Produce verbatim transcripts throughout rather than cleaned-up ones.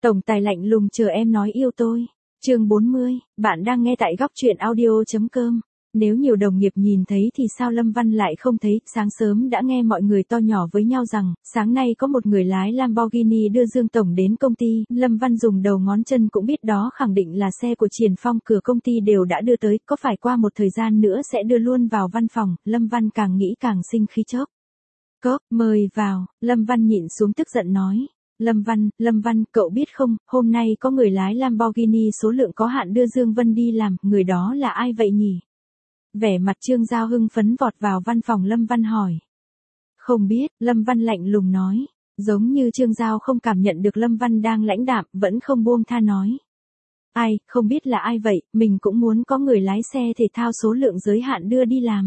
Tổng tài lạnh lùng chờ em nói yêu tôi. Chương bốn mươi, bạn đang nghe tại góc truyện audio chấm com. Nếu nhiều đồng nghiệp nhìn thấy thì sao Lâm Văn lại không thấy, sáng sớm đã nghe mọi người to nhỏ với nhau rằng, sáng nay có một người lái Lamborghini đưa Dương Tổng đến công ty, Lâm Văn dùng đầu ngón chân cũng biết đó khẳng định là xe của Triển Phong, cửa công ty đều đã đưa tới, có phải qua một thời gian nữa sẽ đưa luôn vào văn phòng, Lâm Văn càng nghĩ càng sinh khí chốc. Cốc, mời vào, Lâm Văn nhịn xuống tức giận nói. Lâm Văn, Lâm Văn, cậu biết không, hôm nay có người lái Lamborghini số lượng có hạn đưa Dương Vân đi làm, người đó là ai vậy nhỉ? Vẻ mặt Trương Giao hưng phấn vọt vào văn phòng Lâm Văn hỏi. Không biết, Lâm Văn lạnh lùng nói. Giống như Trương Giao không cảm nhận được Lâm Văn đang lãnh đạm, vẫn không buông tha nói. Ai, không biết là ai vậy, mình cũng muốn có người lái xe thể thao số lượng giới hạn đưa đi làm.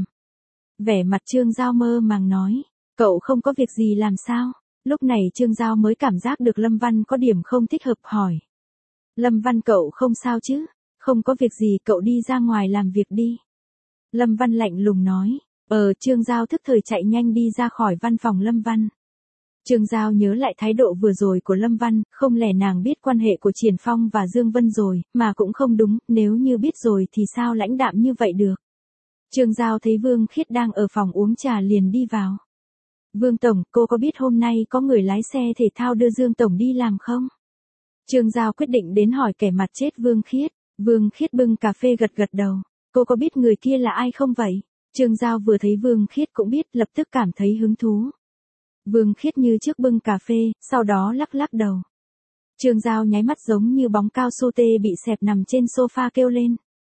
Vẻ mặt Trương Giao mơ màng nói. Cậu không có việc gì làm sao? Lúc này Trương Giao mới cảm giác được Lâm Văn có điểm không thích hợp hỏi. Lâm Văn cậu không sao chứ? Không có việc gì cậu đi ra ngoài làm việc đi. Lâm Văn lạnh lùng nói. Ờ Trương Giao thức thời chạy nhanh đi ra khỏi văn phòng Lâm Văn. Trương Giao nhớ lại thái độ vừa rồi của Lâm Văn, không lẽ nàng biết quan hệ của Triển Phong và Dương Vân rồi, mà cũng không đúng, nếu như biết rồi thì sao lãnh đạm như vậy được. Trương Giao thấy Vương Khiết đang ở phòng uống trà liền đi vào. Vương Tổng, cô có biết hôm nay có người lái xe thể thao đưa Dương Tổng đi làm không? Trương Giao quyết định đến hỏi kẻ mặt chết Vương Khiết. Vương Khiết bưng cà phê gật gật đầu. Cô có biết người kia là ai không vậy? Trương Giao vừa thấy Vương Khiết cũng biết, lập tức cảm thấy hứng thú. Vương Khiết như trước bưng cà phê, sau đó lắc lắc đầu. Trương Giao nháy mắt giống như bóng cao su tê bị xẹp nằm trên sofa kêu lên.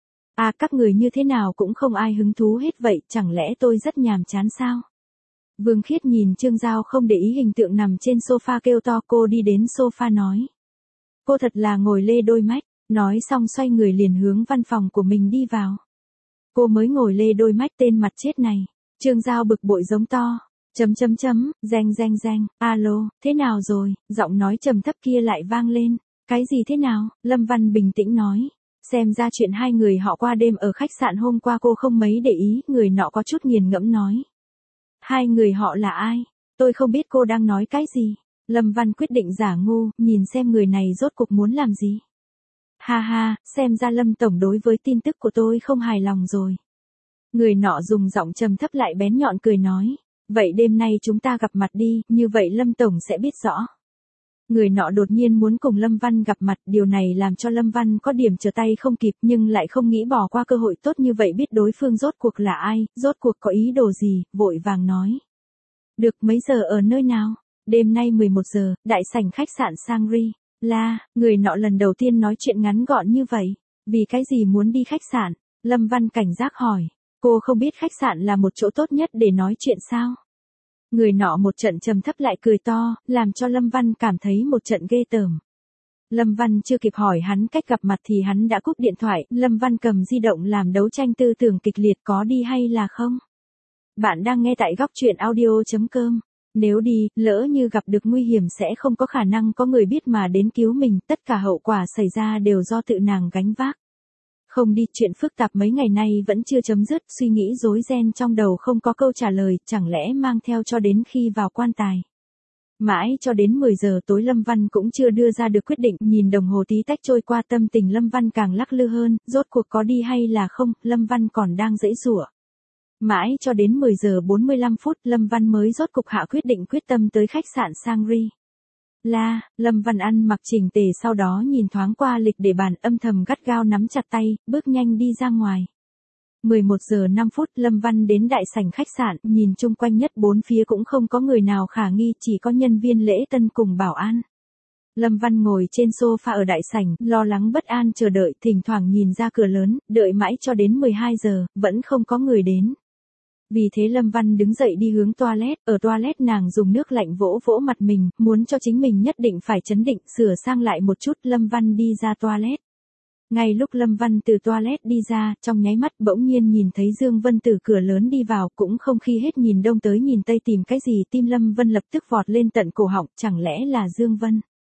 À các người như thế nào cũng không ai hứng thú hết vậy, chẳng lẽ tôi rất nhàm chán sao? Vương Khiết nhìn Trương Giao không để ý hình tượng nằm trên sofa kêu to, cô đi đến sofa nói. Cô thật là ngồi lê đôi mách, nói xong xoay người liền hướng văn phòng của mình đi vào. Cô mới ngồi lê đôi mách tên mặt chết này. Trương Giao bực bội giống to. Chấm chấm chấm, reng reng reng, alo, thế nào rồi, giọng nói trầm thấp kia lại vang lên. Cái gì thế nào, Lâm Văn bình tĩnh nói. Xem ra chuyện hai người họ qua đêm ở khách sạn hôm qua cô không mấy để ý, người nọ có chút nghiền ngẫm nói. Hai người họ là ai? Tôi không biết cô đang nói cái gì. Lâm Văn quyết định giả ngu, nhìn xem người này rốt cuộc muốn làm gì. Ha ha, xem ra Lâm Tổng đối với tin tức của tôi không hài lòng rồi. Người nọ dùng giọng trầm thấp lại bén nhọn cười nói. Vậy đêm nay chúng ta gặp mặt đi, như vậy Lâm Tổng sẽ biết rõ. Người nọ đột nhiên muốn cùng Lâm Văn gặp mặt, điều này làm cho Lâm Văn có điểm trở tay không kịp nhưng lại không nghĩ bỏ qua cơ hội tốt như vậy, biết đối phương rốt cuộc là ai, rốt cuộc có ý đồ gì, vội vàng nói. Được, mấy giờ ở nơi nào? Đêm nay mười một giờ, đại sảnh khách sạn Sangri. La, người nọ lần đầu tiên nói chuyện ngắn gọn như vậy. Vì cái gì muốn đi khách sạn? Lâm Văn cảnh giác hỏi. Cô không biết khách sạn là một chỗ tốt nhất để nói chuyện sao? Người nọ một trận trầm thấp lại cười to, làm cho Lâm Văn cảm thấy một trận ghê tởm. Lâm Văn chưa kịp hỏi hắn cách gặp mặt thì hắn đã cúp điện thoại, Lâm Văn cầm di động làm đấu tranh tư tưởng kịch liệt, có đi hay là không? Bạn đang nghe tại góc truyện audio chấm com. Nếu đi, lỡ như gặp được nguy hiểm sẽ không có khả năng có người biết mà đến cứu mình, tất cả hậu quả xảy ra đều do tự nàng gánh vác. Không đi, chuyện phức tạp mấy ngày nay vẫn chưa chấm dứt, suy nghĩ rối ren trong đầu không có câu trả lời, chẳng lẽ mang theo cho đến khi vào quan tài. Mãi cho đến mười giờ tối Lâm Văn cũng chưa đưa ra được quyết định, nhìn đồng hồ tí tách trôi qua, tâm tình Lâm Văn càng lắc lư hơn, rốt cuộc có đi hay là không, Lâm Văn còn đang giãy giụa. Mãi cho đến mười giờ bốn mươi lăm phút, Lâm Văn mới rốt cục hạ quyết định, quyết tâm tới khách sạn Sangri. La, Lâm Văn ăn mặc chỉnh tề, sau đó nhìn thoáng qua lịch để bàn, âm thầm gắt gao nắm chặt tay, bước nhanh đi ra ngoài. mười một giờ năm phút, Lâm Văn đến đại sảnh khách sạn, nhìn chung quanh nhất bốn phía cũng không có người nào khả nghi, chỉ có nhân viên lễ tân cùng bảo an. Lâm Văn ngồi trên sofa ở đại sảnh, lo lắng bất an chờ đợi, thỉnh thoảng nhìn ra cửa lớn, đợi mãi cho đến mười hai giờ, vẫn không có người đến. Vì thế Lâm Văn đứng dậy đi hướng toilet, ở toilet nàng dùng nước lạnh vỗ vỗ mặt mình, muốn cho chính mình nhất định phải trấn định, sửa sang lại một chút, Lâm Văn đi ra toilet. Ngay lúc Lâm Văn từ toilet đi ra, trong nháy mắt bỗng nhiên nhìn thấy Dương Vân từ cửa lớn đi vào, cũng không khi hết nhìn đông tới nhìn tây tìm cái gì, tim Lâm Vân lập tức vọt lên tận cổ họng, chẳng lẽ là Dương Vân?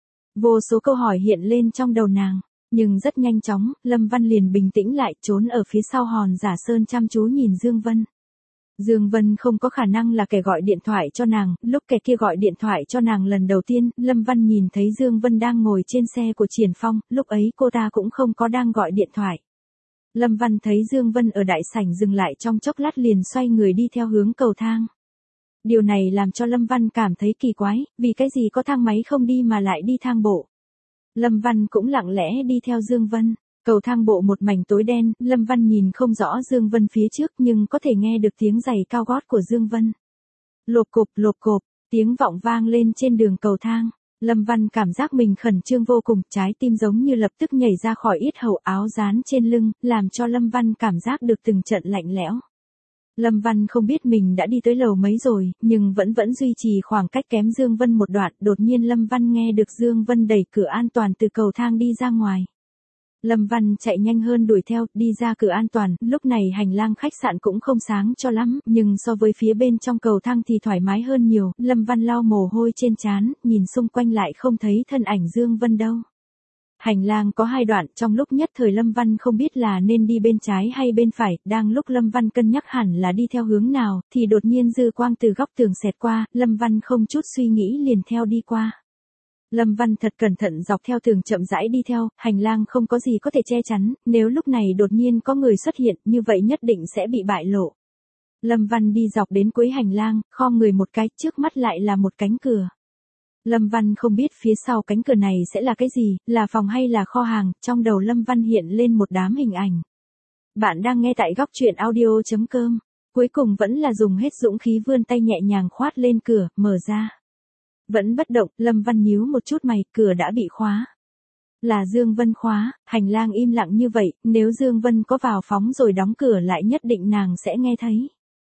Vô số câu hỏi hiện lên trong đầu nàng, nhưng rất nhanh chóng, Lâm Văn liền bình tĩnh lại, trốn ở phía sau hòn giả sơn chăm chú nhìn Dương Vân. Dương Vân không có khả năng là kẻ gọi điện thoại cho nàng, lúc kẻ kia gọi điện thoại cho nàng lần đầu tiên, Lâm Văn nhìn thấy Dương Vân đang ngồi trên xe của Triển Phong, lúc ấy cô ta cũng không có đang gọi điện thoại. Lâm Văn thấy Dương Vân ở đại sảnh dừng lại trong chốc lát liền xoay người đi theo hướng cầu thang. Điều này làm cho Lâm Văn cảm thấy kỳ quái, vì cái gì có thang máy không đi mà lại đi thang bộ. Lâm Văn cũng lặng lẽ đi theo Dương Vân. Cầu thang bộ một mảnh tối đen, Lâm Văn nhìn không rõ Dương Vân phía trước nhưng có thể nghe được tiếng giày cao gót của Dương Vân. Lộp cộp lộp cộp, tiếng vọng vang lên trên đường cầu thang. Lâm Văn cảm giác mình khẩn trương vô cùng, trái tim giống như lập tức nhảy ra khỏi yết hầu, áo dán trên lưng, làm cho Lâm Văn cảm giác được từng trận lạnh lẽo. Lâm Văn không biết mình đã đi tới lầu mấy rồi, nhưng vẫn vẫn duy trì khoảng cách kém Dương Vân một đoạn, đột nhiên Lâm Văn nghe được Dương Vân đẩy cửa an toàn từ cầu thang đi ra ngoài. Lâm Văn chạy nhanh hơn đuổi theo, đi ra cửa an toàn, lúc này hành lang khách sạn cũng không sáng cho lắm, nhưng so với phía bên trong cầu thang thì thoải mái hơn nhiều, Lâm Văn lau mồ hôi trên trán, nhìn xung quanh lại không thấy thân ảnh Dương Vân đâu. Hành lang có hai đoạn, trong lúc nhất thời Lâm Văn không biết là nên đi bên trái hay bên phải, đang lúc Lâm Văn cân nhắc hẳn là đi theo hướng nào, thì đột nhiên dư quang từ góc tường xẹt qua, Lâm Văn không chút suy nghĩ liền theo đi qua. Lâm Văn thật cẩn thận dọc theo tường chậm rãi đi theo, hành lang không có gì có thể che chắn, nếu lúc này đột nhiên có người xuất hiện, như vậy nhất định sẽ bị bại lộ. Lâm Văn đi dọc đến cuối hành lang, khom người một cái, trước mắt lại là một cánh cửa. Lâm Văn không biết phía sau cánh cửa này sẽ là cái gì, là phòng hay là kho hàng, trong đầu Lâm Văn hiện lên một đám hình ảnh. Bạn đang nghe tại góc truyện audio chấm com, cuối cùng vẫn là dùng hết dũng khí vươn tay nhẹ nhàng khoát lên cửa, mở ra. Vẫn bất động, Lâm Văn nhíu một chút mày, cửa đã bị khóa. Là Dương Vân khóa, hành lang im lặng như vậy, nếu Dương Vân có vào phóng rồi đóng cửa lại nhất định nàng sẽ nghe thấy.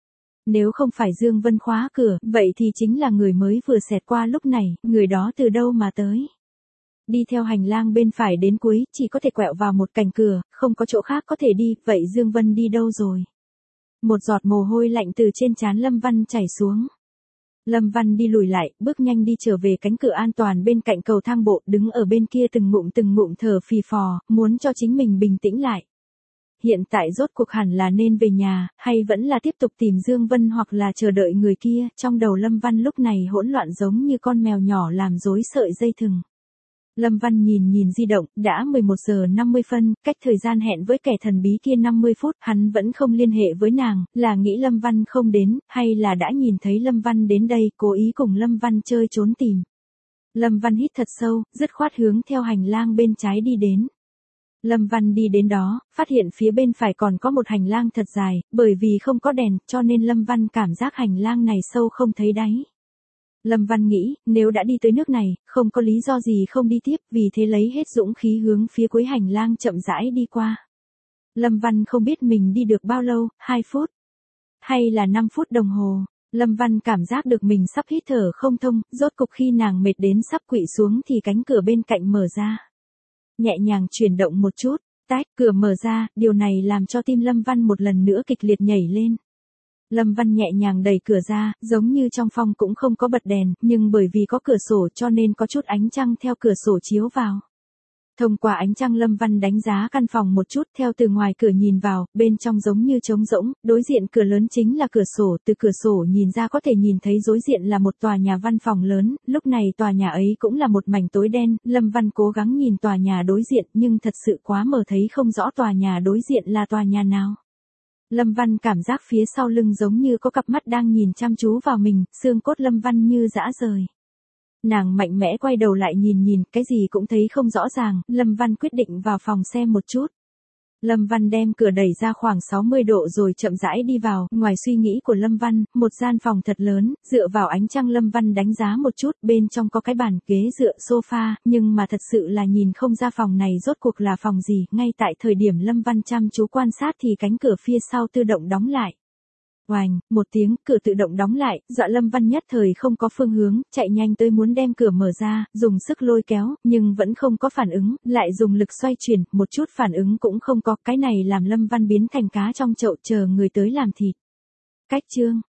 Nếu không phải Dương Vân khóa cửa, vậy thì chính là người mới vừa xẹt qua lúc này, người đó từ đâu mà tới. Đi theo hành lang bên phải đến cuối, chỉ có thể quẹo vào một cạnh cửa, không có chỗ khác có thể đi, vậy Dương Vân đi đâu rồi? Một giọt mồ hôi lạnh từ trên trán Lâm Văn chảy xuống. Lâm Văn đi lùi lại, bước nhanh đi trở về cánh cửa an toàn bên cạnh cầu thang bộ, đứng ở bên kia từng ngụm từng ngụm thở phì phò, muốn cho chính mình bình tĩnh lại. Hiện tại rốt cuộc hẳn là nên về nhà, hay vẫn là tiếp tục tìm Dương Vân hoặc là chờ đợi người kia, trong đầu Lâm Văn lúc này hỗn loạn giống như con mèo nhỏ làm rối sợi dây thừng. Lâm Văn nhìn nhìn di động, đã mười một giờ năm mươi phân, cách thời gian hẹn với kẻ thần bí kia năm mươi phút, hắn vẫn không liên hệ với nàng, là nghĩ Lâm Văn không đến, hay là đã nhìn thấy Lâm Văn đến đây, cố ý cùng Lâm Văn chơi trốn tìm. Lâm Văn hít thật sâu, dứt khoát hướng theo hành lang bên trái đi đến. Lâm Văn đi đến đó, phát hiện phía bên phải còn có một hành lang thật dài, bởi vì không có đèn, cho nên Lâm Văn cảm giác hành lang này sâu không thấy đáy. Lâm Văn nghĩ, nếu đã đi tới nước này, không có lý do gì không đi tiếp, vì thế lấy hết dũng khí hướng phía cuối hành lang chậm rãi đi qua. Lâm Văn không biết mình đi được bao lâu, hai phút, hay là năm phút đồng hồ. Lâm Văn cảm giác được mình sắp hít thở không thông, rốt cục khi nàng mệt đến sắp quỵ xuống thì cánh cửa bên cạnh mở ra. Nhẹ nhàng chuyển động một chút, tách, cửa mở ra, điều này làm cho tim Lâm Văn một lần nữa kịch liệt nhảy lên. Lâm Văn nhẹ nhàng đẩy cửa ra, giống như trong phòng cũng không có bật đèn, nhưng bởi vì có cửa sổ cho nên có chút ánh trăng theo cửa sổ chiếu vào. Thông qua ánh trăng Lâm Văn đánh giá căn phòng một chút, theo từ ngoài cửa nhìn vào, bên trong giống như trống rỗng, đối diện cửa lớn chính là cửa sổ, từ cửa sổ nhìn ra có thể nhìn thấy đối diện là một tòa nhà văn phòng lớn, lúc này tòa nhà ấy cũng là một mảnh tối đen, Lâm Văn cố gắng nhìn tòa nhà đối diện nhưng thật sự quá mờ thấy không rõ tòa nhà đối diện là tòa nhà nào. Lâm Văn cảm giác phía sau lưng giống như có cặp mắt đang nhìn chăm chú vào mình, xương cốt Lâm Văn như rã rời. Nàng mạnh mẽ quay đầu lại nhìn nhìn, cái gì cũng thấy không rõ ràng, Lâm Văn quyết định vào phòng xem một chút. Lâm Văn đem cửa đẩy ra khoảng sáu mươi độ rồi chậm rãi đi vào, ngoài suy nghĩ của Lâm Văn, một gian phòng thật lớn, dựa vào ánh trăng Lâm Văn đánh giá một chút, bên trong có cái bàn, ghế dựa, sofa, nhưng mà thật sự là nhìn không ra phòng này rốt cuộc là phòng gì, ngay tại thời điểm Lâm Văn chăm chú quan sát thì cánh cửa phía sau tự động đóng lại. Oành, một tiếng, cửa tự động đóng lại, dọa Lâm Văn nhất thời không có phương hướng, chạy nhanh tới muốn đem cửa mở ra, dùng sức lôi kéo, nhưng vẫn không có phản ứng, lại dùng lực xoay chuyển, một chút phản ứng cũng không có, cái này làm Lâm Văn biến thành cá trong chậu chờ người tới làm thịt. Cách chương